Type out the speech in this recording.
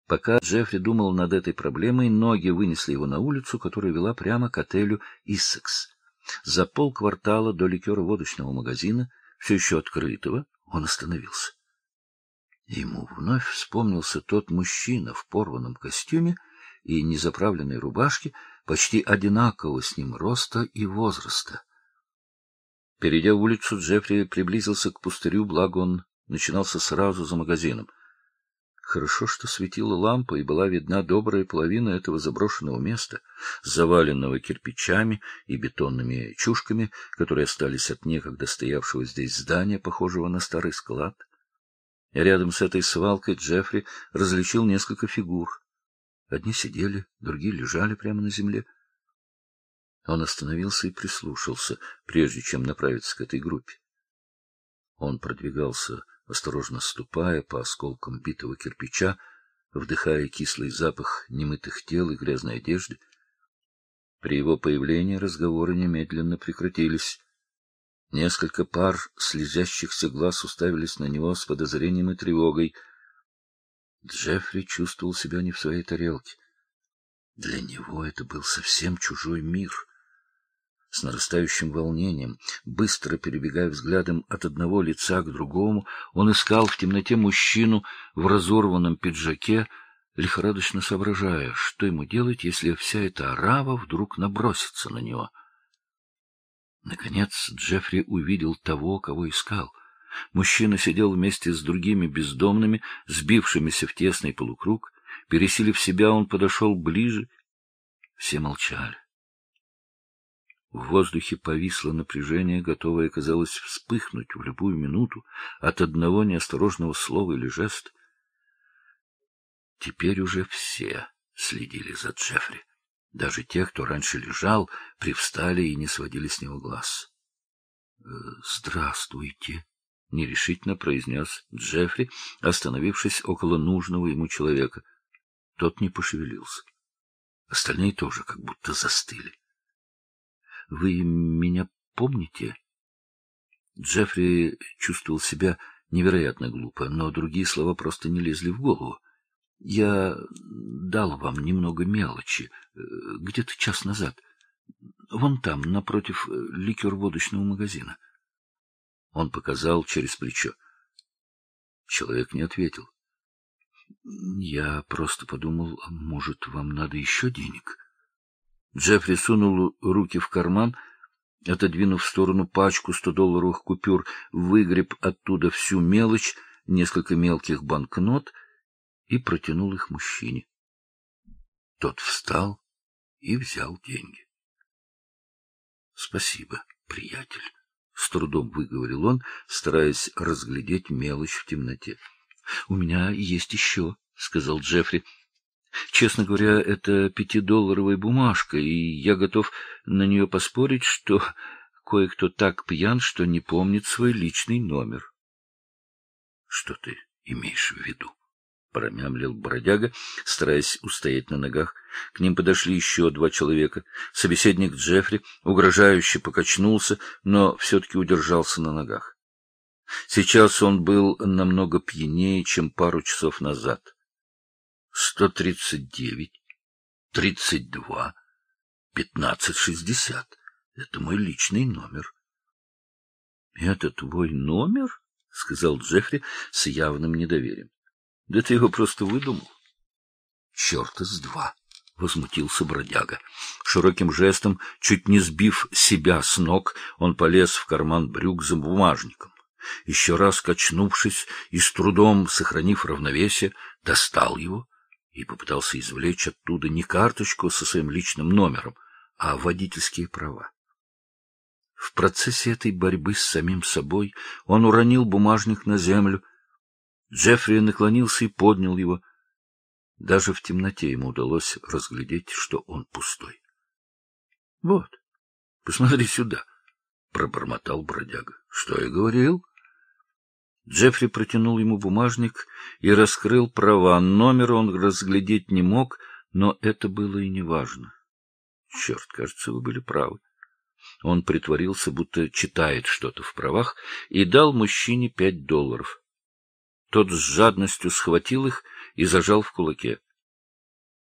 Пока Джеффри думал над этой проблемой, ноги вынесли его на улицу, которая вела прямо к отелю «Иссекс». За полквартала до ликероводочного магазина, все еще открытого, он остановился. Ему вновь вспомнился тот мужчина в порванном костюме и незаправленной рубашке, почти одинакового с ним роста и возраста. Перейдя улицу, Джеффри приблизился к пустырю, благо он начинался сразу за магазином. Хорошо, что светила лампа, и была видна добрая половина этого заброшенного места, заваленного кирпичами и бетонными чушками, которые остались от некогда стоявшего здесь здания, похожего на старый склад. Рядом с этой свалкой Джеффри различил несколько фигур. Одни сидели, другие лежали прямо на земле. Он остановился и прислушался, прежде чем направиться к этой группе. Он продвигался, осторожно ступая по осколкам битого кирпича, вдыхая кислый запах немытых тел и грязной одежды. При его появлении разговоры немедленно прекратились. Несколько пар слезящихся глаз уставились на него с подозрением и тревогой. Джеффри чувствовал себя не в своей тарелке. Для него это был совсем чужой мир. С нарастающим волнением, быстро перебегая взглядом от одного лица к другому, он искал в темноте мужчину в разорванном пиджаке, лихорадочно соображая, что ему делать, если вся эта орава вдруг набросится на него. Наконец Джеффри увидел того, кого искал. Мужчина сидел вместе с другими бездомными, сбившимися в тесный полукруг. Пересилив себя, он подошел ближе. Все молчали. В воздухе повисло напряжение, готовое, казалось, вспыхнуть в любую минуту от одного неосторожного слова или жеста. Теперь уже все следили за Джеффри. Даже те, кто раньше лежал, привстали и не сводили с него глаз. «Здравствуйте», — нерешительно произнес Джеффри, остановившись около нужного ему человека. Тот не пошевелился. Остальные тоже как будто застыли. — Вы меня помните? Джеффри чувствовал себя невероятно глупо, но другие слова просто не лезли в голову. — Я дал вам немного мелочи, где-то час назад. Вон там, напротив ликер-водочного магазина. Он показал через плечо. Человек не ответил. — Я просто подумал, может, вам надо еще денег? Джеффри сунул руки в карман, отодвинув в сторону пачку 100-долларовых купюр, выгреб оттуда всю мелочь, несколько мелких банкнот и протянул их мужчине. Тот встал и взял деньги. — Спасибо, приятель, — с трудом выговорил он, стараясь разглядеть мелочь в темноте. — У меня есть еще, — сказал Джеффри. Честно говоря, это 5-долларовая бумажка, и я готов на нее поспорить, что кое-кто так пьян, что не помнит свой личный номер. — Что ты имеешь в виду? — промямлил бродяга, стараясь устоять на ногах. К ним подошли еще 2 человека. Собеседник Джеффри угрожающе покачнулся, но все-таки удержался на ногах. Сейчас он был намного пьянее, чем пару часов назад. 139, 32, 1560. Это мой личный номер. — Это твой номер? — сказал Джеффри с явным недоверием. — Да ты его просто выдумал. — Черта с два! — возмутился бродяга. Широким жестом, чуть не сбив себя с ног, он полез в карман брюк за бумажником. Еще раз качнувшись и с трудом сохранив равновесие, достал его и попытался извлечь оттуда не карточку со своим личным номером, а водительские права. В процессе этой борьбы с самим собой он уронил бумажник на землю. Джеффри наклонился и поднял его. Даже в темноте ему удалось разглядеть, что он пустой. — Вот, посмотри сюда, — пробормотал бродяга. — Что я говорил? Джеффри протянул ему бумажник и раскрыл права. Номер он разглядеть не мог, но это было и не важно. Черт, кажется, вы были правы. Он притворился, будто читает что-то в правах, и дал мужчине $5. Тот с жадностью схватил их и зажал в кулаке.